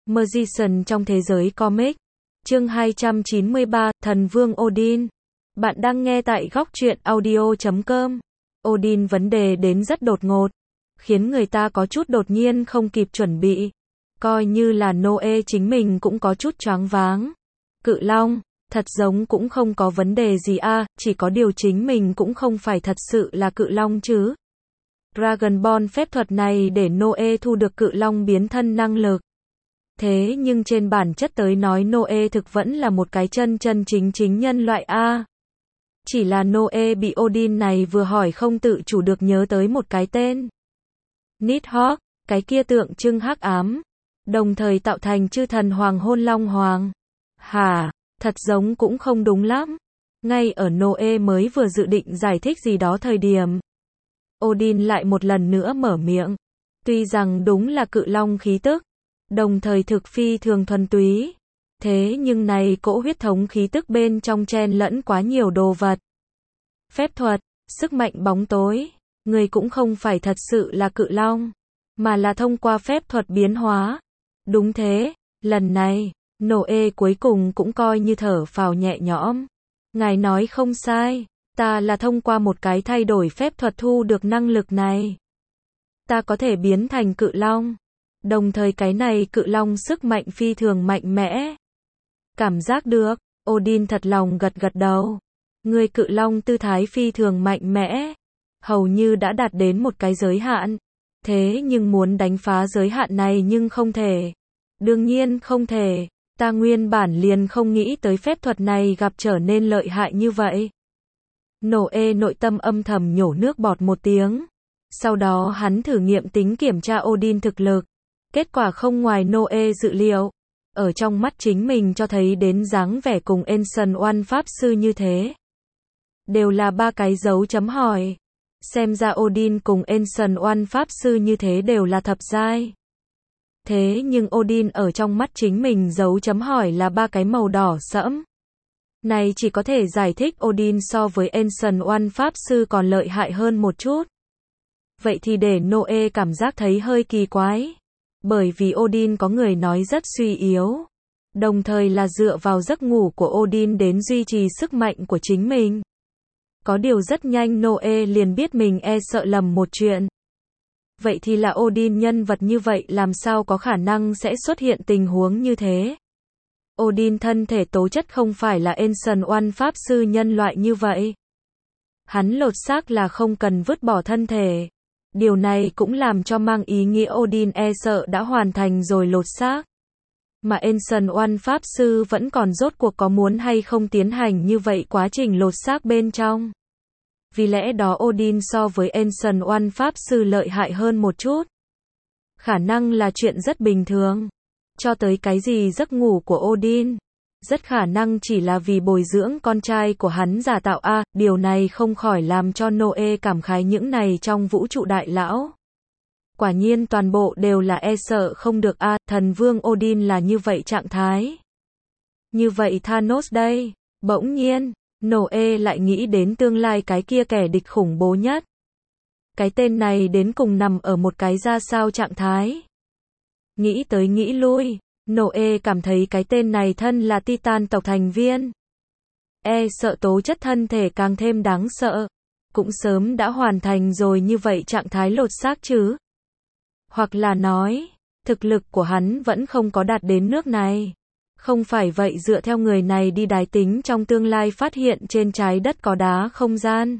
Magician trong thế giới comic. Chương 293, Thần Vương Odin. Bạn đang nghe tại góc truyện audio.com. Odin vấn đề đến rất đột ngột, khiến người ta có chút đột nhiên không kịp chuẩn bị. Coi như là Noe chính mình cũng có chút choáng váng. Cự Long, thật giống cũng không có vấn đề gì chỉ có điều chính mình cũng không phải thật sự là Cự Long chứ. Dragon Ball phép thuật này để Noe thu được Cự Long biến thân năng lực. Thế nhưng trên bản chất tới nói Noe thực vẫn là một cái chân chính nhân loại Chỉ là Noe bị Odin này vừa hỏi không tự chủ được nhớ tới một cái tên. Nidhogg, cái kia tượng trưng hắc ám, đồng thời tạo thành chư thần hoàng hôn long hoàng. Thật giống cũng không đúng lắm. Ngay ở Noe mới vừa dự định giải thích gì đó thời điểm, Odin lại một lần nữa mở miệng. Tuy rằng đúng là Cự Long khí tức, đồng thời thực phi thường thuần túy, thế nhưng này cỗ huyết thống khí tức bên trong chen lẫn quá nhiều đồ vật. Phép thuật, sức mạnh bóng tối, người cũng không phải thật sự là Cự Long, mà là thông qua phép thuật biến hóa. Đúng thế, lần này, Noe cuối cùng cũng coi như thở phào nhẹ nhõm. Ngài nói không sai, ta là thông qua một cái thay đổi phép thuật thu được năng lực này. Ta có thể biến thành Cự Long. Đồng thời cái này Cự Long sức mạnh phi thường mạnh mẽ. Cảm giác được, Odin thật lòng gật đầu. Người Cự Long tư thái phi thường mạnh mẽ, hầu như đã đạt đến một cái giới hạn. Thế nhưng muốn đánh phá giới hạn này nhưng không thể. Đương nhiên không thể, ta nguyên bản liền không nghĩ tới phép thuật này gặp trở nên lợi hại như vậy. Noe nội tâm âm thầm nhổ nước bọt một tiếng. Sau đó hắn thử nghiệm tính kiểm tra Odin thực lực. Kết quả không ngoài Noe dự liệu. Ở trong mắt chính mình cho thấy đến dáng vẻ cùng Ancient One Pháp Sư như thế. Đều là ba cái dấu chấm hỏi. Xem ra Odin cùng Ancient One Pháp Sư như thế đều là thập giai. Thế nhưng Odin ở trong mắt chính mình dấu chấm hỏi là ba cái màu đỏ sẫm. Này chỉ có thể giải thích Odin so với Ancient One Pháp Sư còn lợi hại hơn một chút. Vậy thì để Noe cảm giác thấy hơi kỳ quái. Bởi vì Odin có người nói rất suy yếu. Đồng thời là dựa vào giấc ngủ của Odin đến duy trì sức mạnh của chính mình. Có điều rất nhanh Noe liền biết mình sợ lầm một chuyện. Vậy thì là Odin nhân vật như vậy làm sao có khả năng sẽ xuất hiện tình huống như thế. Odin thân thể tố chất không phải là Ancient One Pháp Sư nhân loại như vậy. Hắn lột xác là không cần vứt bỏ thân thể. Điều này cũng làm cho mang ý nghĩa Odin sợ đã hoàn thành rồi lột xác. Mà Ancient One Pháp Sư vẫn còn rốt cuộc có muốn hay không tiến hành như vậy quá trình lột xác bên trong. Vì lẽ đó Odin so với Ancient One Pháp Sư lợi hại hơn một chút. Khả năng là chuyện rất bình thường. Cho tới cái gì giấc ngủ của Odin, rất khả năng chỉ là vì bồi dưỡng con trai của hắn giả tạo điều này không khỏi làm cho Noe cảm khái những này trong vũ trụ đại lão. Quả nhiên toàn bộ đều là sợ không được thần vương Odin là như vậy trạng thái. Như vậy Thanos đây, bỗng nhiên, Noe lại nghĩ đến tương lai cái kia kẻ địch khủng bố nhất. Cái tên này đến cùng nằm ở một cái ra sao trạng thái. Nghĩ tới nghĩ lui, Noe cảm thấy cái tên này thân là Titan tộc thành viên. Sợ tố chất thân thể càng thêm đáng sợ. Cũng sớm đã hoàn thành rồi như vậy trạng thái lột xác chứ. Hoặc là nói, thực lực của hắn vẫn không có đạt đến nước này. Không phải vậy dựa theo người này đi đái tính trong tương lai phát hiện trên trái đất có đá không gian.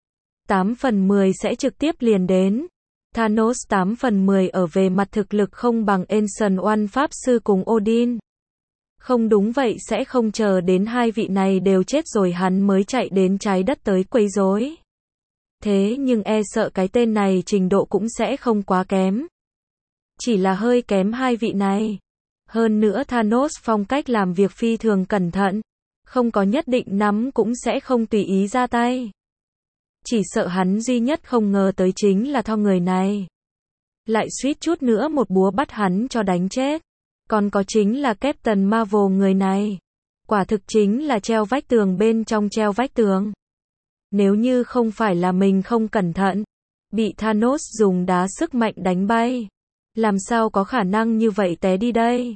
8/10 sẽ trực tiếp liền đến. Thanos 8/10 ở về mặt thực lực không bằng Ancient One Pháp Sư cùng Odin. Không đúng vậy sẽ không chờ đến hai vị này đều chết rồi hắn mới chạy đến trái đất tới quấy rối. Thế nhưng sợ cái tên này trình độ cũng sẽ không quá kém. Chỉ là hơi kém hai vị này. Hơn nữa Thanos phong cách làm việc phi thường cẩn thận. Không có nhất định nắm cũng sẽ không tùy ý ra tay. Chỉ sợ hắn duy nhất không ngờ tới chính là Thor người này. Lại suýt chút nữa một búa bắt hắn cho đánh chết. Còn có chính là Captain Marvel người này. Quả thực chính là treo vách tường bên trong treo vách tường. Nếu như không phải là mình không cẩn thận, bị Thanos dùng đá sức mạnh đánh bay, làm sao có khả năng như vậy té đi đây.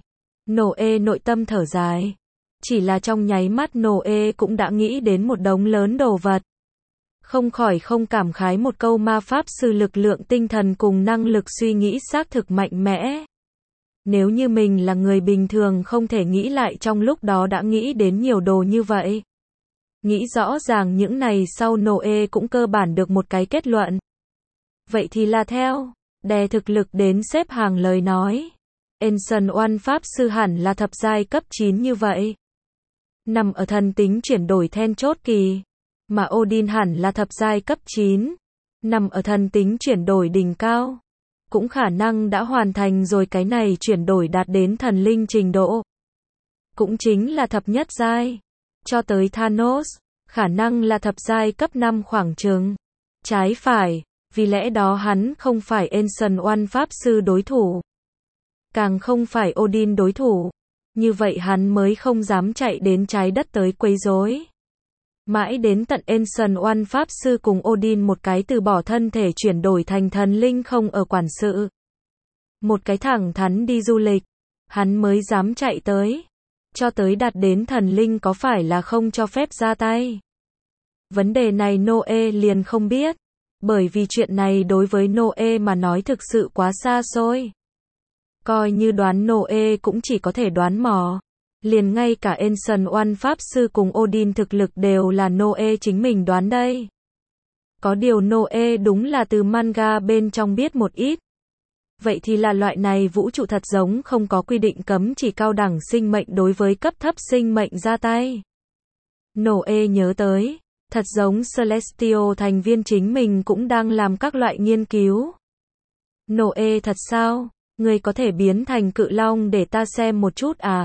Noe nội tâm thở dài. Chỉ là trong nháy mắt Noe cũng đã nghĩ đến một đống lớn đồ vật. Không khỏi không cảm khái một câu ma pháp sư lực lượng tinh thần cùng năng lực suy nghĩ xác thực mạnh mẽ. Nếu như mình là người bình thường không thể nghĩ lại trong lúc đó đã nghĩ đến nhiều đồ như vậy. Nghĩ rõ ràng những này sau Noe cũng cơ bản được một cái kết luận. Vậy thì là theo, đè thực lực đến xếp hàng lời nói. Ancient One pháp sư hẳn là thập giai cấp 9 như vậy. Nằm ở thần tính chuyển đổi then chốt kỳ. Mà Odin hẳn là thập giai cấp 9. Nằm ở thần tính chuyển đổi đỉnh cao. Cũng khả năng đã hoàn thành rồi cái này chuyển đổi đạt đến thần linh trình độ. Cũng chính là thập nhất giai. Cho tới Thanos, khả năng là thập giai cấp 5 khoảng chừng. Trái phải, vì lẽ đó hắn không phải Ancient One pháp sư đối thủ. Càng không phải Odin đối thủ. Như vậy hắn mới không dám chạy đến trái đất tới quấy rối. Mãi đến tận Ancient One pháp sư cùng Odin một cái từ bỏ thân thể chuyển đổi thành thần linh không ở quản sự. Một cái thẳng thắn đi du lịch. Hắn mới dám chạy tới. Cho tới đạt đến thần linh có phải là không cho phép ra tay. Vấn đề này Noe liền không biết. Bởi vì chuyện này đối với Noe mà nói thực sự quá xa xôi. Coi như đoán Noe cũng chỉ có thể đoán mò. Liền ngay cả Ancient One pháp sư cùng Odin thực lực đều là Noe chính mình đoán đây. Có điều Noe đúng là từ manga bên trong biết một ít. Vậy thì là loại này vũ trụ thật giống không có quy định cấm chỉ cao đẳng sinh mệnh đối với cấp thấp sinh mệnh ra tay. Noe nhớ tới, thật giống Celestial thành viên chính mình cũng đang làm các loại nghiên cứu. Noe thật sao? Người có thể biến thành cự long để ta xem một chút à?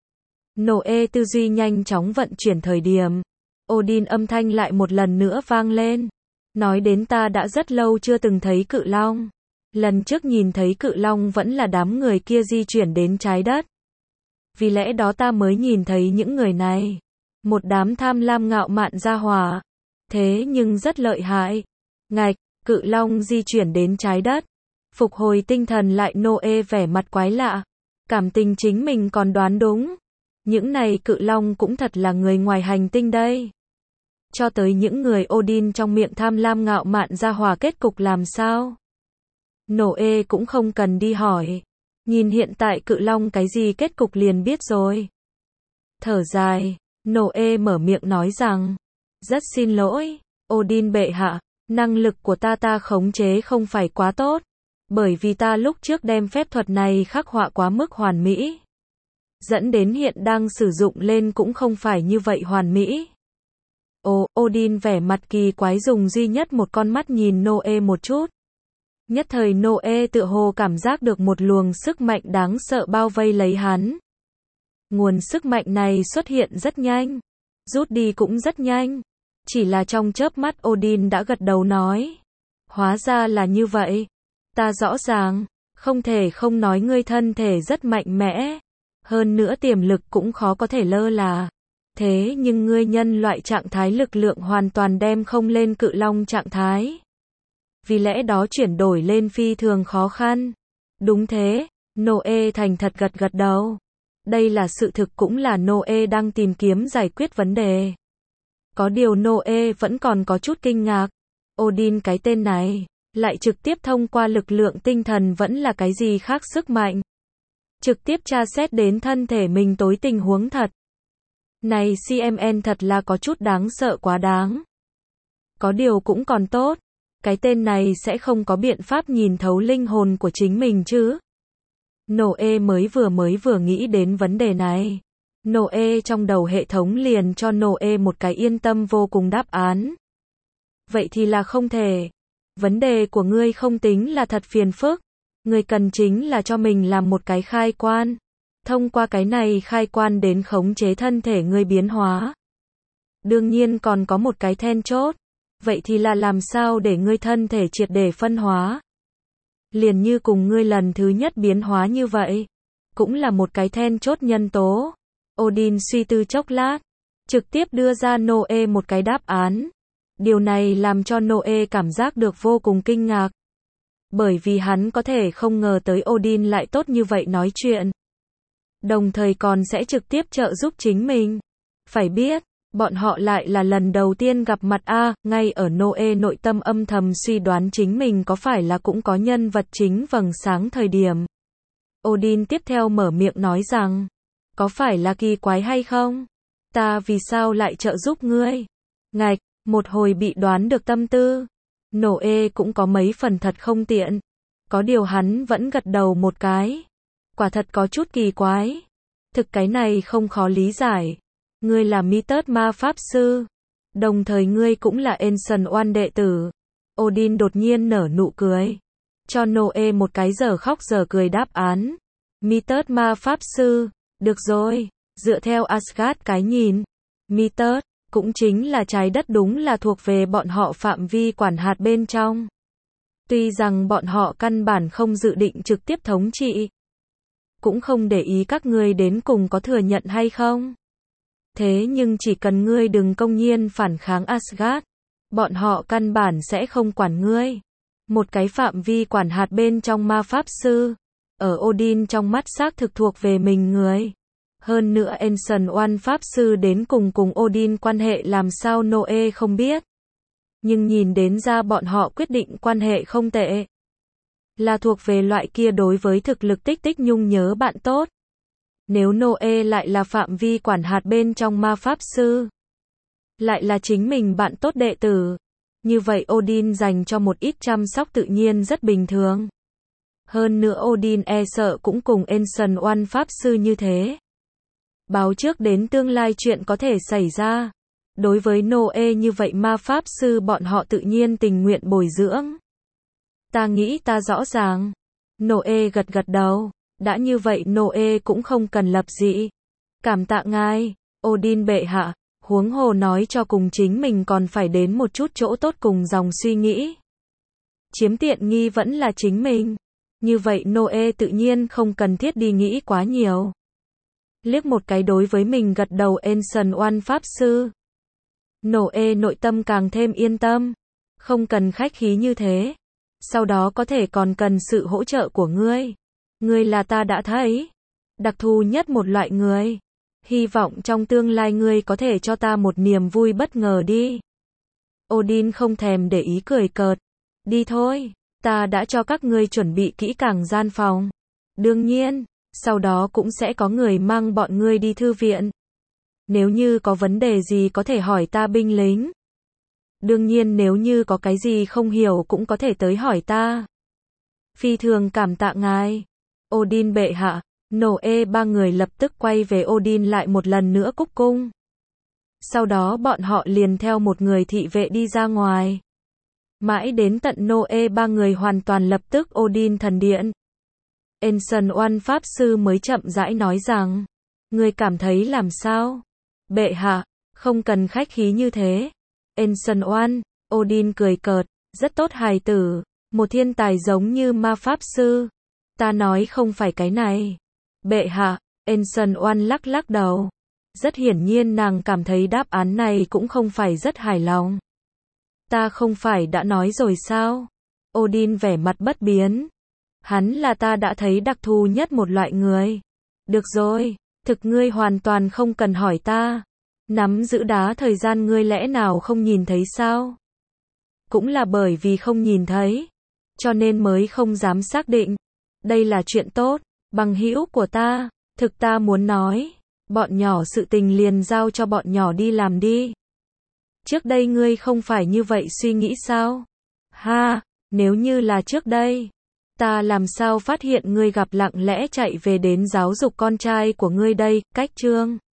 Noe tư duy nhanh chóng vận chuyển thời điểm. Odin âm thanh lại một lần nữa vang lên. Nói đến ta đã rất lâu chưa từng thấy cự long. Lần trước nhìn thấy cự long vẫn là đám người kia di chuyển đến trái đất. Vì lẽ đó ta mới nhìn thấy những người này. Một đám tham lam ngạo mạn gia hỏa. Thế nhưng rất lợi hại. Ngạch, cự long di chuyển đến trái đất. Phục hồi tinh thần lại Noe vẻ mặt quái lạ. Cảm tình chính mình còn đoán đúng. Những này cự long cũng thật là người ngoài hành tinh đây. Cho tới những người Odin trong miệng tham lam ngạo mạn gia hỏa kết cục làm sao? Noe cũng không cần đi hỏi. Nhìn hiện tại cự long cái gì kết cục liền biết rồi. Thở dài, Noe mở miệng nói rằng. Rất xin lỗi, Odin bệ hạ, năng lực của ta khống chế không phải quá tốt. Bởi vì ta lúc trước đem phép thuật này khắc họa quá mức hoàn mỹ. Dẫn đến hiện đang sử dụng lên cũng không phải như vậy hoàn mỹ. Odin vẻ mặt kỳ quái dùng duy nhất một con mắt nhìn Noe một chút. Nhất thời Noe tựa hồ cảm giác được một luồng sức mạnh đáng sợ bao vây lấy hắn. Nguồn sức mạnh này xuất hiện rất nhanh. Rút đi cũng rất nhanh. Chỉ là trong chớp mắt Odin đã gật đầu nói. Hóa ra là như vậy. Ta rõ ràng. Không thể không nói ngươi thân thể rất mạnh mẽ. Hơn nữa tiềm lực cũng khó có thể lơ là. Thế nhưng ngươi nhân loại trạng thái lực lượng hoàn toàn đem không lên cự long trạng thái. Vì lẽ đó chuyển đổi lên phi thường khó khăn. Đúng thế, Noe thành thật gật gật đầu. Đây là sự thực cũng là Noe đang tìm kiếm giải quyết vấn đề. Có điều Noe vẫn còn có chút kinh ngạc. Odin cái tên này, lại trực tiếp thông qua lực lượng tinh thần vẫn là cái gì khác sức mạnh. Trực tiếp tra xét đến thân thể mình tối tình huống thật. Này CMN thật là có chút đáng sợ quá đáng. Có điều cũng còn tốt. Cái tên này sẽ không có biện pháp nhìn thấu linh hồn của chính mình chứ. Noe mới vừa nghĩ đến vấn đề này. Noe trong đầu hệ thống liền cho Noe một cái yên tâm vô cùng đáp án. Vậy thì là không thể. Vấn đề của ngươi không tính là thật phiền phức. Ngươi cần chính là cho mình làm một cái khai quan. Thông qua cái này khai quan đến khống chế thân thể ngươi biến hóa. Đương nhiên còn có một cái then chốt. Vậy thì là làm sao để ngươi thân thể triệt để phân hóa. Liền như cùng ngươi lần thứ nhất biến hóa như vậy. Cũng là một cái then chốt nhân tố. Odin suy tư chốc lát. Trực tiếp đưa ra Noe một cái đáp án. Điều này làm cho Noe cảm giác được vô cùng kinh ngạc. Bởi vì hắn có thể không ngờ tới Odin lại tốt như vậy nói chuyện. đồng thời còn sẽ trực tiếp trợ giúp chính mình. Phải biết, bọn họ lại là lần đầu tiên gặp mặt ngay ở Noe nội tâm âm thầm suy đoán chính mình có phải là cũng có nhân vật chính vầng sáng thời điểm. Odin tiếp theo mở miệng nói rằng, có phải là kỳ quái hay không? Ta vì sao lại trợ giúp ngươi? Ngạch, một hồi bị đoán được tâm tư. Noe cũng có mấy phần thật không tiện. Có điều hắn vẫn gật đầu một cái. Quả thật có chút kỳ quái. Thực cái này không khó lý giải. Ngươi là Mythos ma pháp sư. Đồng thời ngươi cũng là Ancient One đệ tử. Odin đột nhiên nở nụ cười. Cho Noe một cái giờ khóc giờ cười đáp án. Mythos ma pháp sư. Được rồi, dựa theo Asgard cái nhìn. Mythos cũng chính là trái đất đúng là thuộc về bọn họ phạm vi quản hạt bên trong. Tuy rằng bọn họ căn bản không dự định trực tiếp thống trị. Cũng không để ý các ngươi đến cùng có thừa nhận hay không. Thế nhưng chỉ cần ngươi đừng công nhiên phản kháng Asgard, bọn họ căn bản sẽ không quản ngươi. Một cái phạm vi quản hạt bên trong ma pháp sư, ở Odin trong mắt xác thực thuộc về mình người. Hơn nữa Ancient One pháp sư đến cùng Odin quan hệ làm sao Noe không biết. Nhưng nhìn đến ra bọn họ quyết định quan hệ không tệ. Là thuộc về loại kia đối với thực lực tích nhung nhớ bạn tốt. Nếu Noe lại là phạm vi quản hạt bên trong ma pháp sư, lại là chính mình bạn tốt đệ tử, như vậy Odin dành cho một ít chăm sóc tự nhiên rất bình thường. Hơn nữa Odin sợ cũng cùng Ancient One pháp sư như thế. Báo trước đến tương lai chuyện có thể xảy ra. Đối với Noe như vậy ma pháp sư bọn họ tự nhiên tình nguyện bồi dưỡng. Ta nghĩ ta rõ ràng. Noe gật đầu. Đã như vậy Noe cũng không cần lập dị. Cảm tạ ngài, Odin bệ hạ, huống hồ nói cho cùng chính mình còn phải đến một chút chỗ tốt cùng dòng suy nghĩ. Chiếm tiện nghi vẫn là chính mình. Như vậy Noe tự nhiên không cần thiết đi nghĩ quá nhiều. Liếc một cái đối với mình gật đầu Ancient One pháp sư. Noe nội tâm càng thêm yên tâm. Không cần khách khí như thế. Sau đó có thể còn cần sự hỗ trợ của ngươi. Ngươi là ta đã thấy đặc thù nhất một loại người. Hy vọng trong tương lai ngươi có thể cho ta một niềm vui bất ngờ đi. Odin không thèm để ý cười cợt. Đi thôi, ta đã cho các ngươi chuẩn bị kỹ càng gian phòng. Đương nhiên, sau đó cũng sẽ có người mang bọn ngươi đi thư viện. Nếu như có vấn đề gì có thể hỏi ta binh lính. Đương nhiên nếu như có cái gì không hiểu cũng có thể tới hỏi ta. Phi thường cảm tạ ngài. Odin bệ hạ, Noe ba người lập tức quay về Odin lại một lần nữa cúc cung. Sau đó bọn họ liền theo một người thị vệ đi ra ngoài. Mãi đến tận Noe ba người hoàn toàn lập tức Odin thần điện. Ancient One pháp sư mới chậm rãi nói rằng, ngươi cảm thấy làm sao? Bệ hạ, không cần khách khí như thế. Ancient One, Odin cười cợt, rất tốt hài tử, một thiên tài giống như ma pháp sư. Ta nói không phải cái này. Bệ hạ, Ancient One lắc đầu. Rất hiển nhiên nàng cảm thấy đáp án này cũng không phải rất hài lòng. Ta không phải đã nói rồi sao? Odin vẻ mặt bất biến. Hắn là ta đã thấy đặc thù nhất một loại người. Được rồi, thực ngươi hoàn toàn không cần hỏi ta. Nắm giữ đá thời gian ngươi lẽ nào không nhìn thấy sao? Cũng là bởi vì không nhìn thấy, cho nên mới không dám xác định. Đây là chuyện tốt, bằng hữu của ta, thực ta muốn nói, bọn nhỏ sự tình liền giao cho bọn nhỏ đi làm đi. Trước đây ngươi không phải như vậy suy nghĩ sao? Ha, nếu như là trước đây, ta làm sao phát hiện ngươi gặp lặng lẽ chạy về đến giáo dục con trai của ngươi đây, cách chương